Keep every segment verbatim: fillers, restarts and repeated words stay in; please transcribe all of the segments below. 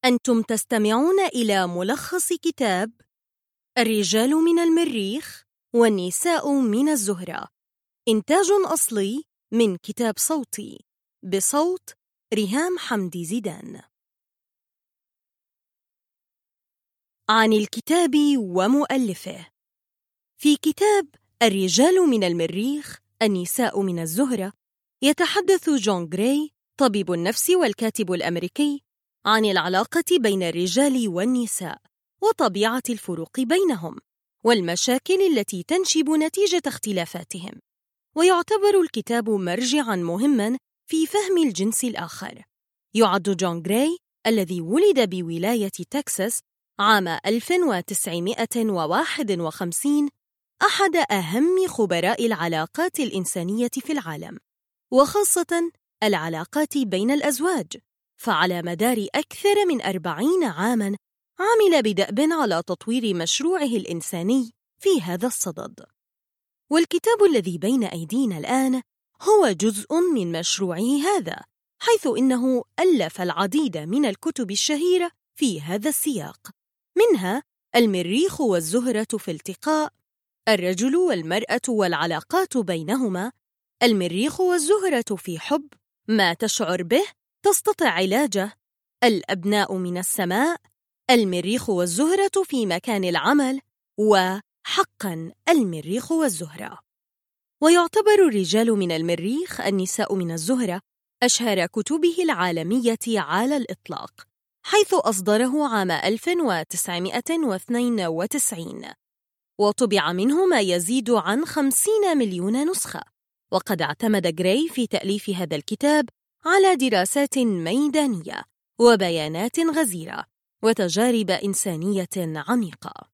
أنتم تستمعون إلى ملخص كتاب الرجال من المريخ والنساء من الزهرة، إنتاج أصلي من كتاب صوتي بصوت ريهام حمدي زيدان. عن الكتاب ومؤلفه. في كتاب الرجال من المريخ النساء من الزهرة، يتحدث جون غراي طبيب النفس والكاتب الأمريكي عن العلاقة بين الرجال والنساء وطبيعة الفروق بينهم والمشاكل التي تنشب نتيجة اختلافاتهم. ويعتبر الكتاب مرجعاً مهماً في فهم الجنس الآخر. يعد جون غراي الذي ولد بولاية تكساس عام ألف وتسعمائة وواحد وخمسين أحد أهم خبراء العلاقات الإنسانية في العالم، وخاصة العلاقات بين الأزواج، فعلى مدار أكثر من أربعين عاماً عمل بدأب على تطوير مشروعه الإنساني في هذا الصدد. والكتاب الذي بين أيدينا الآن هو جزء من مشروعه هذا، حيث إنه ألف العديد من الكتب الشهيرة في هذا السياق، منها المريخ والزهرة في التقاء، الرجل والمرأة والعلاقات بينهما، المريخ والزهرة في حب، ما تشعر به تستطع علاجه، الأبناء من السماء، المريخ والزهرة في مكان العمل، وحقاً المريخ والزهرة. ويعتبر الرجال من المريخ النساء من الزهرة أشهر كتبه العالمية على الإطلاق، حيث أصدره عام ألف وتسعمائة واثنين وتسعين، وطبع منه ما يزيد عن خمسين مليون نسخة. وقد اعتمد غراي في تأليف هذا الكتاب على دراسات ميدانية وبيانات غزيرة وتجارب إنسانية عميقة.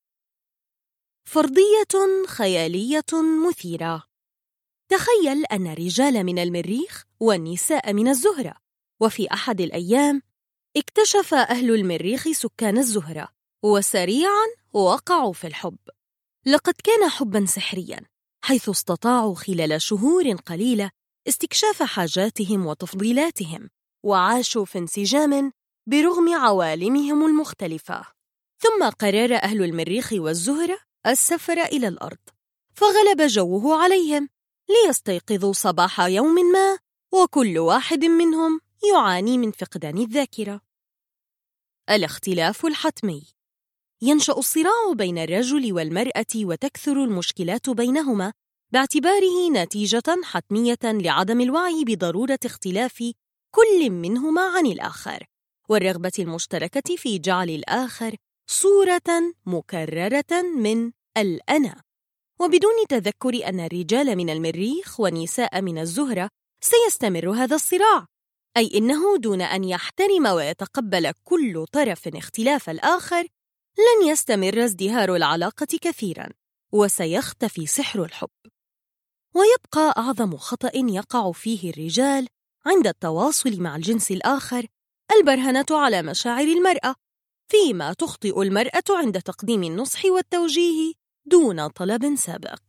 فرضية خيالية مثيرة. تخيل أن الرجال من المريخ والنساء من الزهرة، وفي أحد الأيام اكتشف أهل المريخ سكان الزهرة، وسريعاً وقعوا في الحب. لقد كان حباً سحرياً، حيث استطاعوا خلال شهور قليلة استكشاف حاجاتهم وتفضيلاتهم، وعاشوا في انسجام برغم عوالمهم المختلفة. ثم قرر أهل المريخ والزهرة السفر إلى الأرض، فغلب جوه عليهم ليستيقظوا صباح يوم ما وكل واحد منهم يعاني من فقدان الذاكرة. الاختلاف الحتمي. ينشأ الصراع بين الرجل والمرأة وتكثر المشكلات بينهما باعتباره نتيجة حتمية لعدم الوعي بضرورة اختلاف كل منهما عن الآخر، والرغبة المشتركة في جعل الآخر صورة مكررة من الأنا. وبدون تذكر أن الرجال من المريخ والنساء من الزهرة سيستمر هذا الصراع، أي إنه دون أن يحترم ويتقبل كل طرف اختلاف الآخر لن يستمر ازدهار العلاقة كثيراً، وسيختفي سحر الحب. ويبقى أعظم خطأ يقع فيه الرجال عند التواصل مع الجنس الآخر البرهنة على مشاعر المرأة، فيما تخطئ المرأة عند تقديم النصح والتوجيه دون طلب سابق.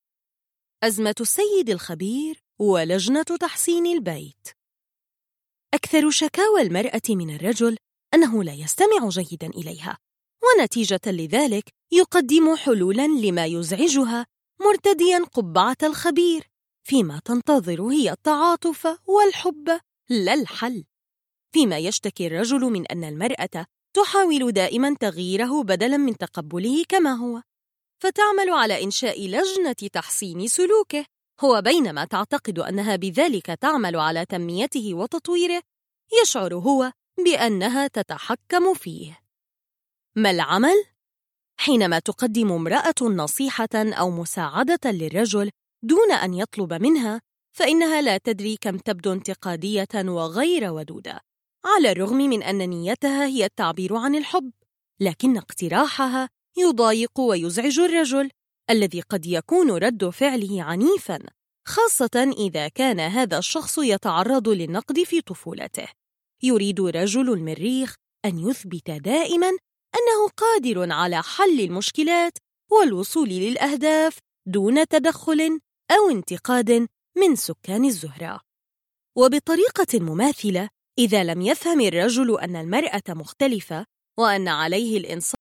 أزمة السيد الخبير ولجنة تحسين البيت. أكثر شكاوى المرأة من الرجل أنه لا يستمع جيداً إليها، ونتيجة لذلك يقدم حلولاً لما يزعجها مرتدياً قبعة الخبير، فيما تنتظر هي التعاطف والحب لا الحل. فيما يشتكي الرجل من أن المرأة تحاول دائماً تغييره بدلاً من تقبله كما هو، فتعمل على إنشاء لجنة تحسين سلوكه، هو بينما تعتقد أنها بذلك تعمل على تنميته وتطويره، يشعر هو بأنها تتحكم فيه. ما العمل؟ حينما تقدم امرأة نصيحة أو مساعدة للرجل دون أن يطلب منها، فإنها لا تدري كم تبدو انتقادية وغير ودودة، على الرغم من أن نيتها هي التعبير عن الحب، لكن اقتراحها يضايق ويزعج الرجل الذي قد يكون رد فعله عنيفاً، خاصة إذا كان هذا الشخص يتعرض للنقد في طفولته. يريد رجل المريخ أن يثبت دائماً أنه قادر على حل المشكلات والوصول للأهداف دون تدخل أو انتقاد من سكان الزهرة. وبطريقة مماثلة إذا لم يفهم الرجل أن المرأة مختلفة وأن عليه الإنصات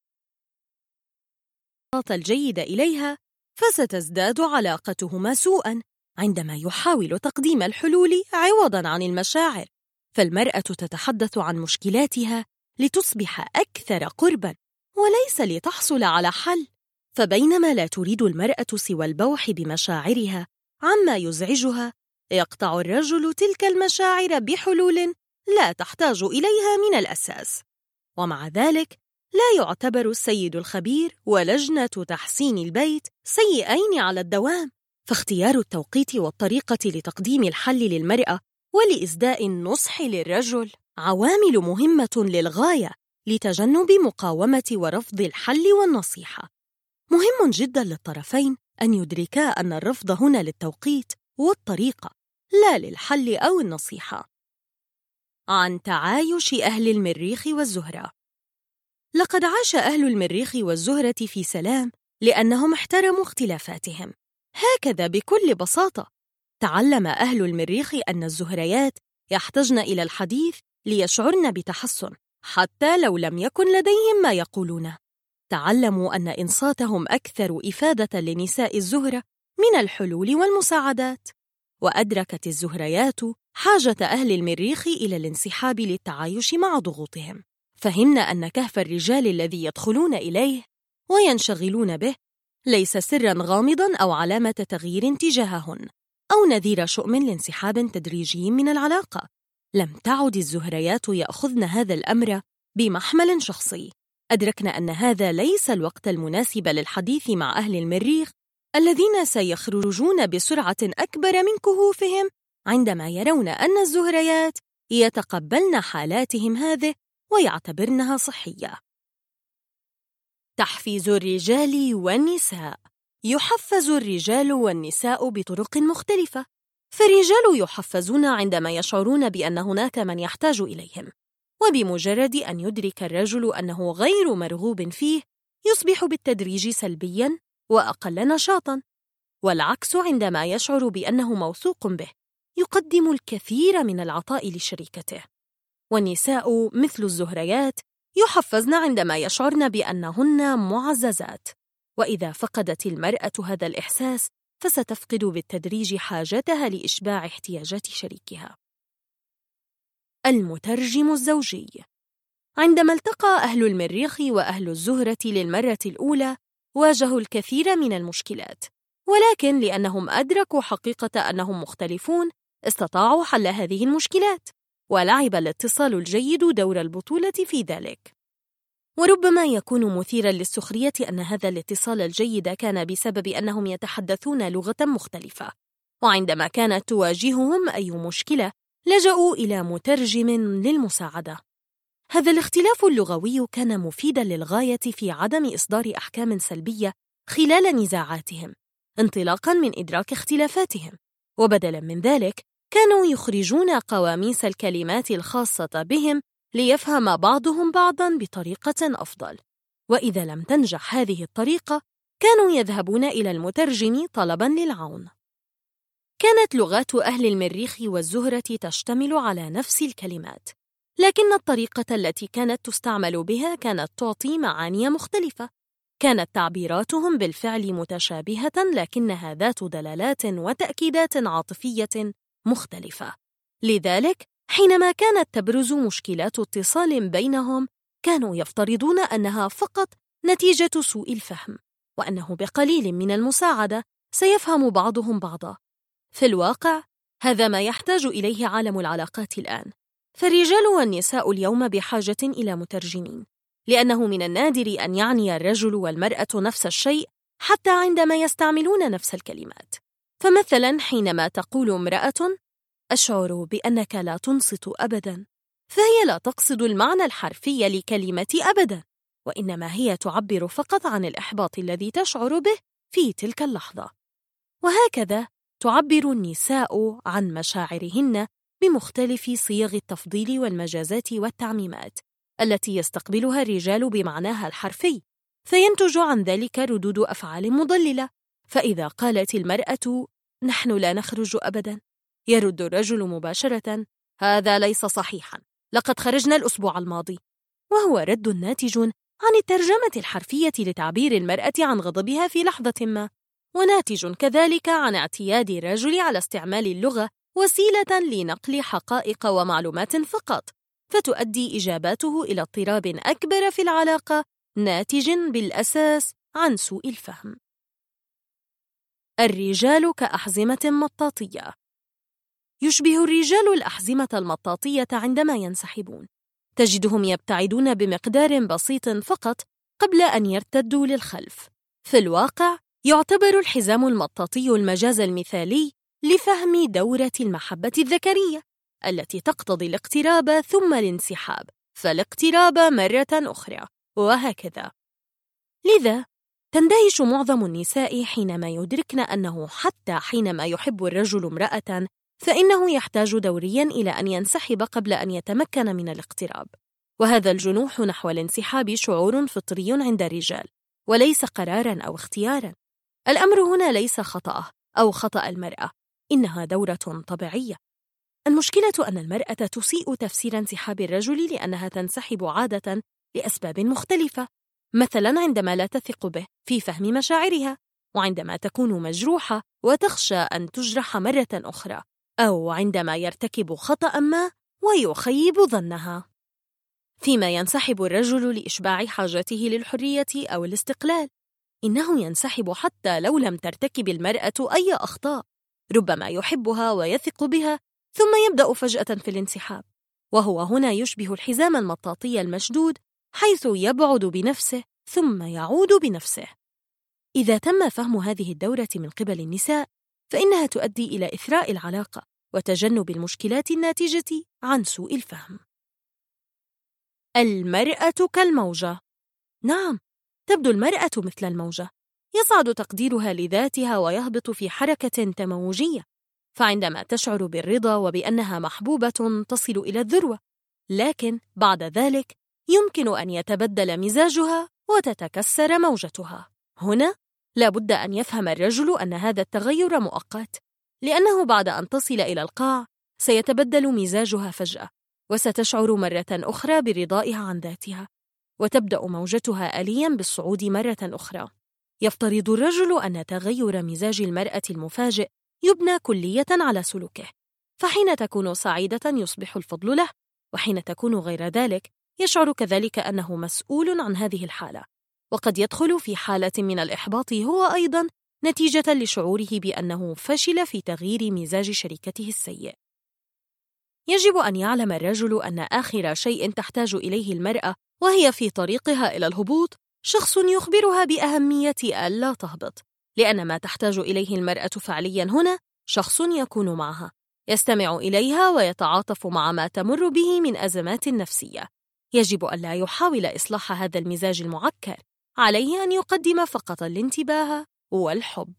الجيد إليها، فستزداد علاقتهما سوءاً عندما يحاول تقديم الحلول عوضاً عن المشاعر. فالمرأة تتحدث عن مشكلاتها لتصبح أكثر قرباً وليس لتحصل على حل. فبينما لا تريد المرأة سوى البوح بمشاعرها عما يزعجها، يقطع الرجل تلك المشاعر بحلول لا تحتاج إليها من الأساس. ومع ذلك لا يعتبر السيد الخبير ولجنة تحسين البيت سيئين على الدوام، فاختيار التوقيت والطريقة لتقديم الحل للمرأة ولإسداء النصح للرجل عوامل مهمة للغاية لتجنب مقاومة ورفض الحل والنصيحة. مهم جدا للطرفين أن يدركا أن الرفض هنا للتوقيت والطريقة لا للحل أو النصيحة. عن تعايش أهل المريخ والزهرة. لقد عاش أهل المريخ والزهرة في سلام لأنهم احترموا اختلافاتهم. هكذا بكل بساطة تعلم أهل المريخ أن الزهريات يحتاجن إلى الحديث ليشعرن بتحسن حتى لو لم يكن لديهم ما يقولونه. تعلموا أن إنصاتهم أكثر إفادة لنساء الزهرة من الحلول والمساعدات. وأدركت الزهريات حاجة أهل المريخ إلى الانسحاب للتعايش مع ضغوطهم. فهمنا أن كهف الرجال الذي يدخلون إليه وينشغلون به ليس سراً غامضاً أو علامة تغيير تجاههن أو نذير شؤم لانسحاب تدريجي من العلاقة. لم تعد الزهريات يأخذن هذا الأمر بمحمل شخصي. أدركنا أن هذا ليس الوقت المناسب للحديث مع أهل المريخ الذين سيخرجون بسرعة أكبر من كهوفهم عندما يرون أن الزهريات يتقبلن حالاتهم هذه ويعتبرنها صحية. تحفيز الرجال والنساء. يحفز الرجال والنساء بطرق مختلفة. فالرجال يحفزون عندما يشعرون بأن هناك من يحتاج إليهم، وبمجرد أن يدرك الرجل أنه غير مرغوب فيه يصبح بالتدريج سلبياً وأقل نشاطاً. والعكس عندما يشعر بأنه موثوق به يقدم الكثير من العطاء لشريكته. والنساء مثل الزهريات يحفزن عندما يشعرن بأنهن معززات. وإذا فقدت المرأة هذا الإحساس فستفقد بالتدريج حاجتها لإشباع احتياجات شريكها. المترجم الزوجي. عندما التقى أهل المريخ وأهل الزهرة للمرة الأولى واجهوا الكثير من المشكلات، ولكن لأنهم أدركوا حقيقة أنهم مختلفون استطاعوا حل هذه المشكلات، ولعب الاتصال الجيد دور البطولة في ذلك. وربما يكون مثيراً للسخرية أن هذا الاتصال الجيد كان بسبب أنهم يتحدثون لغة مختلفة، وعندما كانت تواجههم أي مشكلة لجأوا إلى مترجم للمساعدة. هذا الاختلاف اللغوي كان مفيداً للغاية في عدم إصدار أحكام سلبية خلال نزاعاتهم انطلاقاً من إدراك اختلافاتهم، وبدلاً من ذلك كانوا يخرجون قواميس الكلمات الخاصة بهم ليفهم بعضهم بعضاً بطريقة أفضل. وإذا لم تنجح هذه الطريقة كانوا يذهبون إلى المترجم طلباً للعون. كانت لغات أهل المريخ والزهرة تشتمل على نفس الكلمات، لكن الطريقة التي كانت تستعمل بها كانت تعطي معاني مختلفة. كانت تعبيراتهم بالفعل متشابهة لكنها ذات دلالات وتأكيدات عاطفية مختلفة. لذلك حينما كانت تبرز مشكلات اتصال بينهم كانوا يفترضون أنها فقط نتيجة سوء الفهم، وأنه بقليل من المساعدة سيفهم بعضهم بعضا. في الواقع هذا ما يحتاج إليه عالم العلاقات الآن. فالرجال والنساء اليوم بحاجة إلى مترجمين، لأنه من النادر أن يعني الرجل والمرأة نفس الشيء حتى عندما يستعملون نفس الكلمات. فمثلا حينما تقول امرأة أشعر بأنك لا تنصت أبدا، فهي لا تقصد المعنى الحرفي لكلمة أبدا، وإنما هي تعبر فقط عن الإحباط الذي تشعر به في تلك اللحظة. وهكذا تعبر النساء عن مشاعرهن بمختلف صيغ التفضيل والمجازات والتعميمات التي يستقبلها الرجال بمعناها الحرفي، فينتج عن ذلك ردود أفعال مضللة. فإذا قالت المرأة نحن لا نخرج أبدا، يرد الرجل مباشرة هذا ليس صحيحا، لقد خرجنا الأسبوع الماضي. وهو رد ناتج عن الترجمة الحرفية لتعبير المرأة عن غضبها في لحظة ما، وناتج كذلك عن اعتياد الرجل على استعمال اللغة وسيلة لنقل حقائق ومعلومات فقط، فتؤدي إجاباته إلى اضطراب أكبر في العلاقة ناتج بالأساس عن سوء الفهم. الرجال كأحزمة مطاطية. يشبه الرجال الأحزمة المطاطية عندما ينسحبون، تجدهم يبتعدون بمقدار بسيط فقط قبل أن يرتدوا للخلف. في الواقع يعتبر الحزام المطاطي المجاز المثالي لفهم دورة المحبة الذكرية التي تقتضي الاقتراب ثم الانسحاب، فالاقتراب مرة أخرى، وهكذا. لذا تندهش معظم النساء حينما يدركن أنه حتى حينما يحب الرجل امرأة فإنه يحتاج دورياً إلى أن ينسحب قبل أن يتمكن من الاقتراب. وهذا الجنوح نحو الانسحاب شعور فطري عند الرجال، وليس قراراً أو اختياراً. الأمر هنا ليس خطأه أو خطأ المرأة، إنها دورة طبيعية. المشكلة أن المرأة تسيء تفسير انسحاب الرجل لأنها تنسحب عادة لأسباب مختلفة، مثلاً عندما لا تثق به في فهم مشاعرها، وعندما تكون مجروحة وتخشى أن تجرح مرة أخرى، أو عندما يرتكب خطأ ما ويخيب ظنها. فيما ينسحب الرجل لإشباع حاجته للحرية أو الاستقلال، إنه ينسحب حتى لو لم ترتكب المرأة أي أخطاء، ربما يحبها ويثق بها ثم يبدأ فجأة في الانسحاب، وهو هنا يشبه الحزام المطاطي المشدود حيث يبعد بنفسه ثم يعود بنفسه. إذا تم فهم هذه الدورة من قبل النساء فإنها تؤدي إلى إثراء العلاقة وتجنب المشكلات الناتجة عن سوء الفهم. المرأة كالموجة. نعم، تبدو المرأة مثل الموجة، يصعد تقديرها لذاتها ويهبط في حركة تموجية، فعندما تشعر بالرضا وبأنها محبوبة تصل إلى الذروة، لكن بعد ذلك يمكن أن يتبدل مزاجها وتتكسر موجتها. هنا لابد أن يفهم الرجل أن هذا التغير مؤقت، لأنه بعد أن تصل إلى القاع سيتبدل مزاجها فجأة، وستشعر مرة أخرى برضائها عن ذاتها، وتبدأ موجتها آلياً بالصعود مرة أخرى. يفترض الرجل أن تغير مزاج المرأة المفاجئ يبنى كلية على سلوكه، فحين تكون سعيدة يصبح الفضل له، وحين تكون غير ذلك يشعر كذلك أنه مسؤول عن هذه الحالة، وقد يدخل في حالة من الإحباط هو أيضاً نتيجة لشعوره بأنه فشل في تغيير مزاج شريكته السيء. يجب أن يعلم الرجل أن آخر شيء تحتاج إليه المرأة وهي في طريقها إلى الهبوط شخص يخبرها بأهمية ألا تهبط، لأن ما تحتاج إليه المرأة فعلياً هنا شخص يكون معها، يستمع إليها ويتعاطف مع ما تمر به من أزمات نفسية. يجب أن لا يحاول إصلاح هذا المزاج المعكر، عليه أن يقدم فقط الانتباه والحب.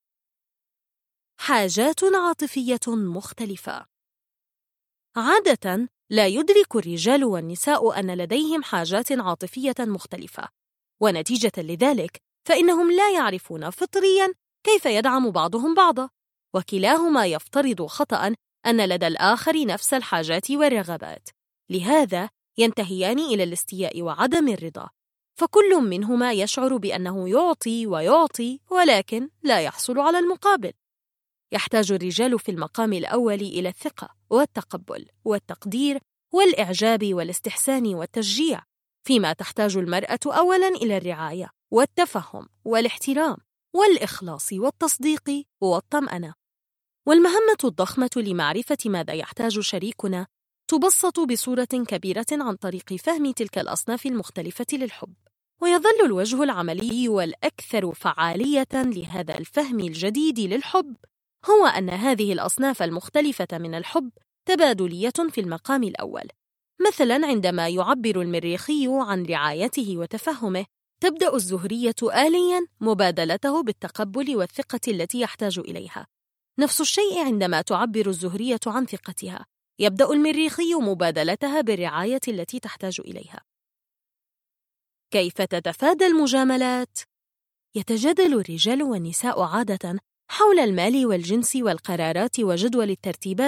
حاجات عاطفية مختلفة. عادة لا يدرك الرجال والنساء أن لديهم حاجات عاطفية مختلفة، ونتيجة لذلك فإنهم لا يعرفون فطرياً كيف يدعم بعضهم بعضا، وكلاهما يفترض خطأ أن لدى الآخر نفس الحاجات والرغبات، لهذا ينتهيان إلى الاستياء وعدم الرضا، فكل منهما يشعر بأنه يعطي ويعطي ولكن لا يحصل على المقابل. يحتاج الرجال في المقام الأول إلى الثقة والتقبل والتقدير والإعجاب والاستحسان والتشجيع، فيما تحتاج المرأة أولاً إلى الرعاية والتفهم والاحترام والإخلاص والتصديق والطمأنة. والمهمة الضخمة لمعرفة ماذا يحتاج شريكنا تبسط بصورة كبيرة عن طريق فهم تلك الأصناف المختلفة للحب. ويظل الوجه العملي والأكثر فعالية لهذا الفهم الجديد للحب هو أن هذه الأصناف المختلفة من الحب تبادلية في المقام الأول. مثلاً عندما يعبر المريخي عن رعايته وتفهمه، تبدأ الزهرية آلياً مبادلته بالتقبل والثقة التي يحتاج إليها. نفس الشيء عندما تعبر الزهرية عن ثقتها، يبدأ المريخي مبادلتها بالرعاية التي تحتاج إليها. كيف تتفادى المجاملات؟ يتجادل الرجال والنساء عادة حول المال والجنس والقرارات وجدول الترتيبات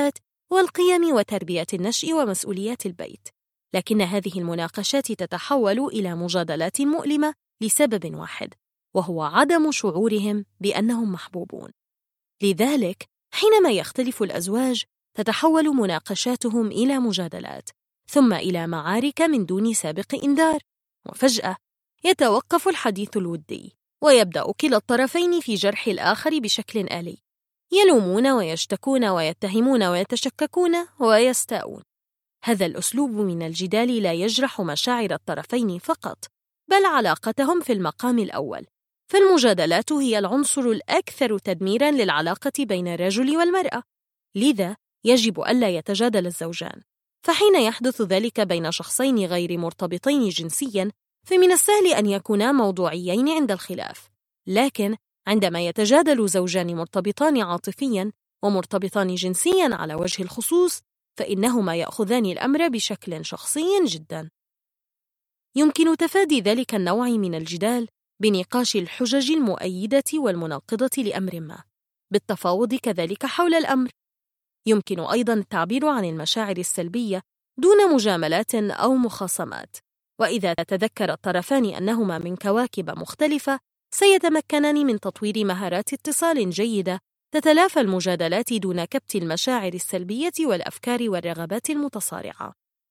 والقيم وتربية النشء ومسؤوليات البيت، لكن هذه المناقشات تتحول إلى مجادلات مؤلمة لسبب واحد، وهو عدم شعورهم بأنهم محبوبون. لذلك حينما يختلف الأزواج تتحول مناقشاتهم إلى مجادلات، ثم إلى معارك من دون سابق إنذار، وفجأة يتوقف الحديث الودي، ويبدأ كلا الطرفين في جرح الآخر بشكل آلي، يلومون ويشتكون ويتهمون ويتشككون ويستاءون. هذا الأسلوب من الجدال لا يجرح مشاعر الطرفين فقط، بل علاقتهم في المقام الأول، فالمجادلات هي العنصر الأكثر تدميراً للعلاقة بين الرجل والمرأة، لذا يجب ألا يتجادل الزوجان. فحين يحدث ذلك بين شخصين غير مرتبطين جنسياً، فمن السهل أن يكونا موضوعيين عند الخلاف، لكن عندما يتجادل زوجان مرتبطان عاطفياً ومرتبطان جنسياً على وجه الخصوص، فإنهما يأخذان الأمر بشكل شخصي جداً. يمكن تفادي ذلك النوع من الجدال بنقاش الحجج المؤيدة والمناقضة لأمر ما، بالتفاوض كذلك حول الأمر. يمكن أيضاً التعبير عن المشاعر السلبية دون مجاملات أو مخاصمات، وإذا تذكر الطرفان أنهما من كواكب مختلفة سيتمكنان من تطوير مهارات اتصال جيدة تتلافى المجادلات دون كبت المشاعر السلبية والأفكار والرغبات المتصارعة.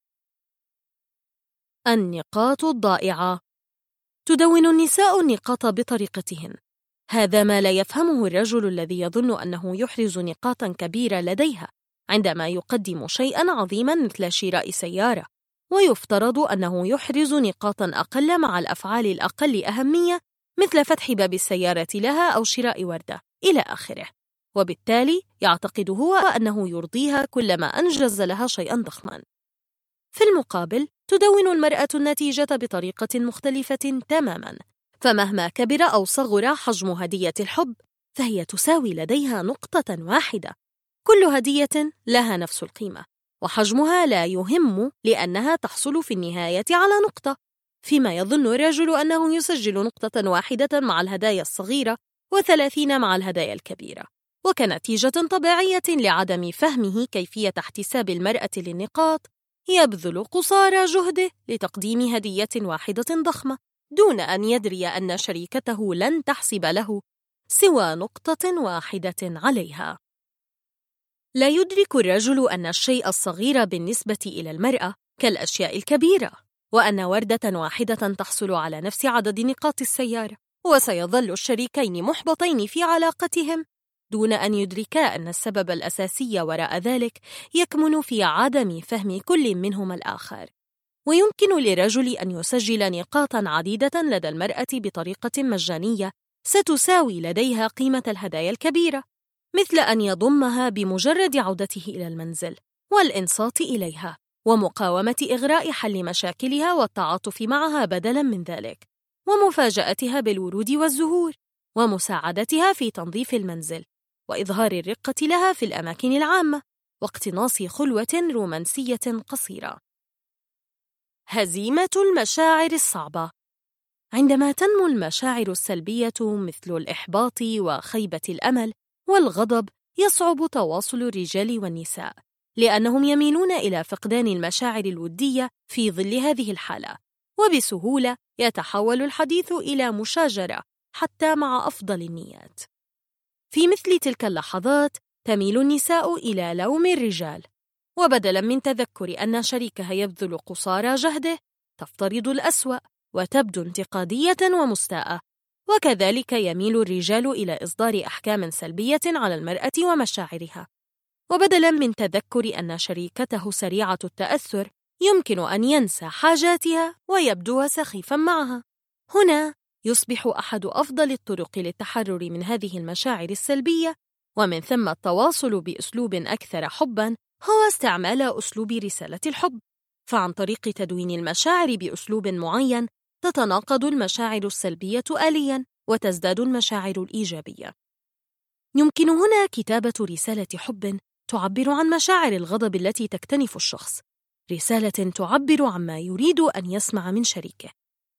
النقاط الضائعة. تدون النساء النقاط بطريقتهن. هذا ما لا يفهمه الرجل الذي يظن أنه يحرز نقاطاً كبيرة لديها عندما يقدم شيئاً عظيماً مثل شراء سيارة، ويفترض أنه يحرز نقاطاً أقل مع الأفعال الأقل أهمية مثل فتح باب السيارة لها أو شراء وردة إلى آخره، وبالتالي يعتقد هو أنه يرضيها كلما أنجز لها شيئاً ضخماً. في المقابل تدون المرأة النتيجة بطريقة مختلفة تماماً، فمهما كبر أو صغر حجم هدية الحب فهي تساوي لديها نقطة واحدة. كل هدية لها نفس القيمة، وحجمها لا يهم لأنها تحصل في النهاية على نقطة، فيما يظن الرجل أنه يسجل نقطة واحدة مع الهدايا الصغيرة وثلاثين مع الهدايا الكبيرة. وكنتيجة طبيعية لعدم فهمه كيفية احتساب المرأة للنقاط، يبذل قصارى جهده لتقديم هدية واحدة ضخمة دون أن يدري أن شريكته لن تحسب له سوى نقطة واحدة عليها. لا يدرك الرجل أن الشيء الصغير بالنسبة إلى المرأة كالأشياء الكبيرة، وأن وردة واحدة تحصل على نفس عدد نقاط السيارة، وسيظل الشريكين محبطين في علاقتهم دون أن يدركا أن السبب الأساسي وراء ذلك يكمن في عدم فهم كل منهما الآخر. ويمكن للرجل أن يسجل نقاطاً عديدة لدى المرأة بطريقة مجانية ستساوي لديها قيمة الهدايا الكبيرة، مثل أن يضمها بمجرد عودته إلى المنزل والإنصات إليها ومقاومة إغراء حل مشاكلها والتعاطف معها بدلاً من ذلك، ومفاجأتها بالورود والزهور، ومساعدتها في تنظيف المنزل، وإظهار الرقة لها في الأماكن العامة، واقتناص خلوة رومانسية قصيرة. هزيمة المشاعر الصعبة. عندما تنمو المشاعر السلبية مثل الإحباط وخيبة الأمل والغضب، يصعب تواصل الرجال والنساء، لأنهم يميلون إلى فقدان المشاعر الودية في ظل هذه الحالة، وبسهولة يتحول الحديث إلى مشاجرة حتى مع أفضل النيات. في مثل تلك اللحظات تميل النساء إلى لوم الرجال، وبدلاً من تذكر أن شريكها يبذل قصارى جهده تفترض الأسوأ وتبدو انتقادية ومستاءة. وكذلك يميل الرجال إلى إصدار أحكام سلبية على المرأة ومشاعرها، وبدلاً من تذكر أن شريكته سريعة التأثر يمكن أن ينسى حاجاتها ويبدو سخيفاً معها. هنا يصبح أحد أفضل الطرق للتحرر من هذه المشاعر السلبية ومن ثم التواصل بأسلوب أكثر حباً هو استعمال أسلوب رسالة الحب. فعن طريق تدوين المشاعر بأسلوب معين تتناقض المشاعر السلبية آلياً وتزداد المشاعر الإيجابية. يمكن هنا كتابة رسالة حب تعبر عن مشاعر الغضب التي تكتنف الشخص، رسالة تعبر عما يريد أن يسمع من شريكه.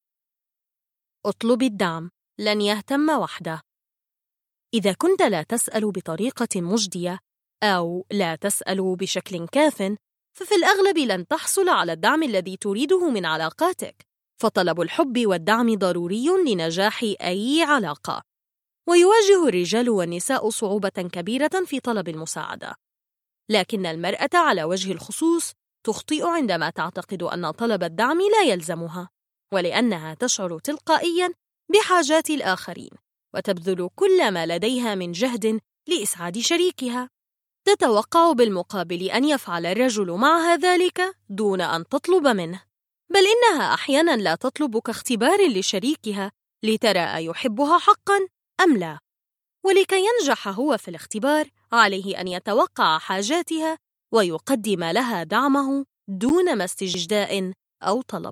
اطلب الدعم، لن يهتم وحده. إذا كنت لا تسأل بطريقة مجدية أو لا تسأل بشكل كاف، ففي الأغلب لن تحصل على الدعم الذي تريده من علاقاتك، فطلب الحب والدعم ضروري لنجاح أي علاقة. ويواجه الرجال والنساء صعوبة كبيرة في طلب المساعدة، لكن المرأة على وجه الخصوص تخطئ عندما تعتقد أن طلب الدعم لا يلزمها، ولأنها تشعر تلقائياً بحاجات الآخرين وتبذل كل ما لديها من جهد لإسعاد شريكها. تتوقع بالمقابل أن يفعل الرجل معها ذلك دون أن تطلب منه، بل إنها أحياناً لا تطلب كاختبار لشريكها لترى أيحبها حقاً أم لا. ولكي ينجح هو في الاختبار عليه أن يتوقع حاجاتها ويقدم لها دعمه دون ما استجداء أو طلب.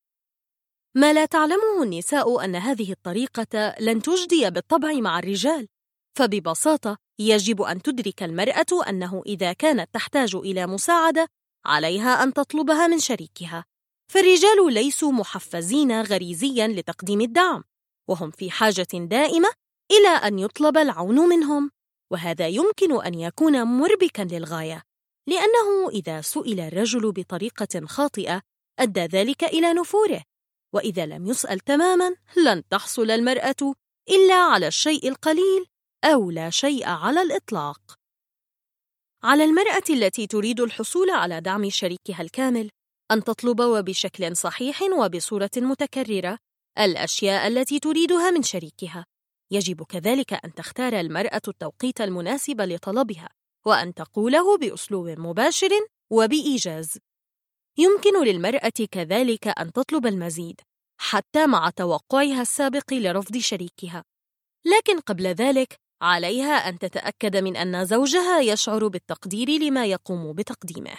ما لا تعلمه النساء أن هذه الطريقة لن تجدي بالطبع مع الرجال، فببساطة يجب أن تدرك المرأة أنه إذا كانت تحتاج إلى مساعدة عليها أن تطلبها من شريكها، فالرجال ليسوا محفزين غريزياً لتقديم الدعم، وهم في حاجة دائمة إلى أن يطلب العون منهم، وهذا يمكن أن يكون مربكاً للغاية، لأنه إذا سئل الرجل بطريقة خاطئة أدى ذلك إلى نفوره، وإذا لم يسأل تماماً لن تحصل المرأة إلا على الشيء القليل أو لا شيء على الإطلاق. على المرأة التي تريد الحصول على دعم شريكها الكامل أن تطلب وبشكل صحيح وبصورة متكررة الأشياء التي تريدها من شريكها. يجب كذلك أن تختار المرأة التوقيت المناسب لطلبها، وأن تقوله بأسلوب مباشر وبإيجاز. يمكن للمرأة كذلك أن تطلب المزيد حتى مع توقعها السابق لرفض شريكها، لكن قبل ذلك عليها أن تتأكد من أن زوجها يشعر بالتقدير لما يقوم بتقديمه.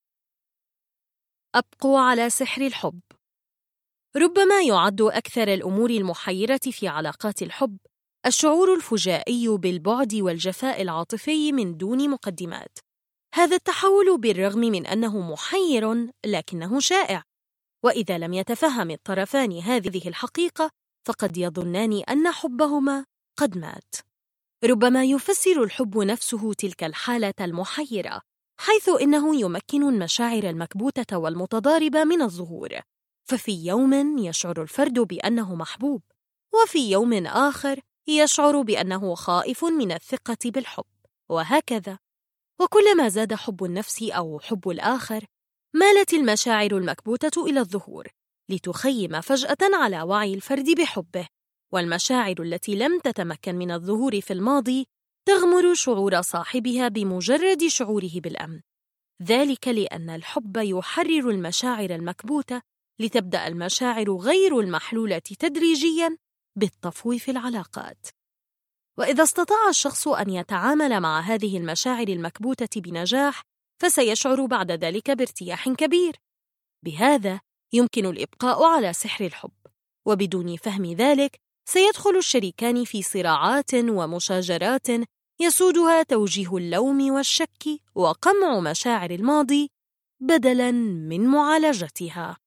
أبقوا على سحر الحب. ربما يعد أكثر الأمور المحيرة في علاقات الحب الشعور الفجائي بالبعد والجفاء العاطفي من دون مقدمات. هذا التحول بالرغم من أنه محير لكنه شائع، وإذا لم يتفهم الطرفان هذه الحقيقة فقد يظنان أن حبهما قد مات. ربما يفسر الحب نفسه تلك الحالة المحيرة، حيث إنه يمكن المشاعر المكبوتة والمتضاربة من الظهور، ففي يوم يشعر الفرد بأنه محبوب، وفي يوم آخر يشعر بأنه خائف من الثقة بالحب، وهكذا. وكلما زاد حب النفس أو حب الآخر مالت المشاعر المكبوتة إلى الظهور لتخيم فجأة على وعي الفرد بحبه، والمشاعر التي لم تتمكن من الظهور في الماضي تغمر شعور صاحبها بمجرد شعوره بالأمن، ذلك لأن الحب يحرر المشاعر المكبوتة لتبدأ المشاعر غير المحلولة تدريجياً بالطفو في العلاقات. وإذا استطاع الشخص أن يتعامل مع هذه المشاعر المكبوتة بنجاح فسيشعر بعد ذلك بارتياح كبير. بهذا يمكن الإبقاء على سحر الحب، وبدون فهم ذلك سيدخل الشريكان في صراعات ومشاجرات يسودها توجيه اللوم والشك وقمع مشاعر الماضي بدلاً من معالجتها.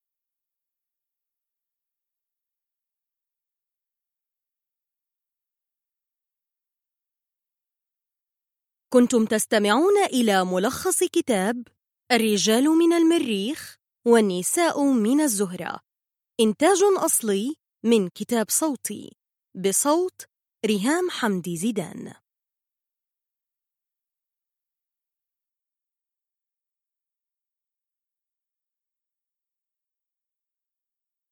كنتم تستمعون إلى ملخص كتاب الرجال من المريخ والنساء من الزهرة، إنتاج أصلي من كتاب صوتي بصوت ريهام حمدي زيدان.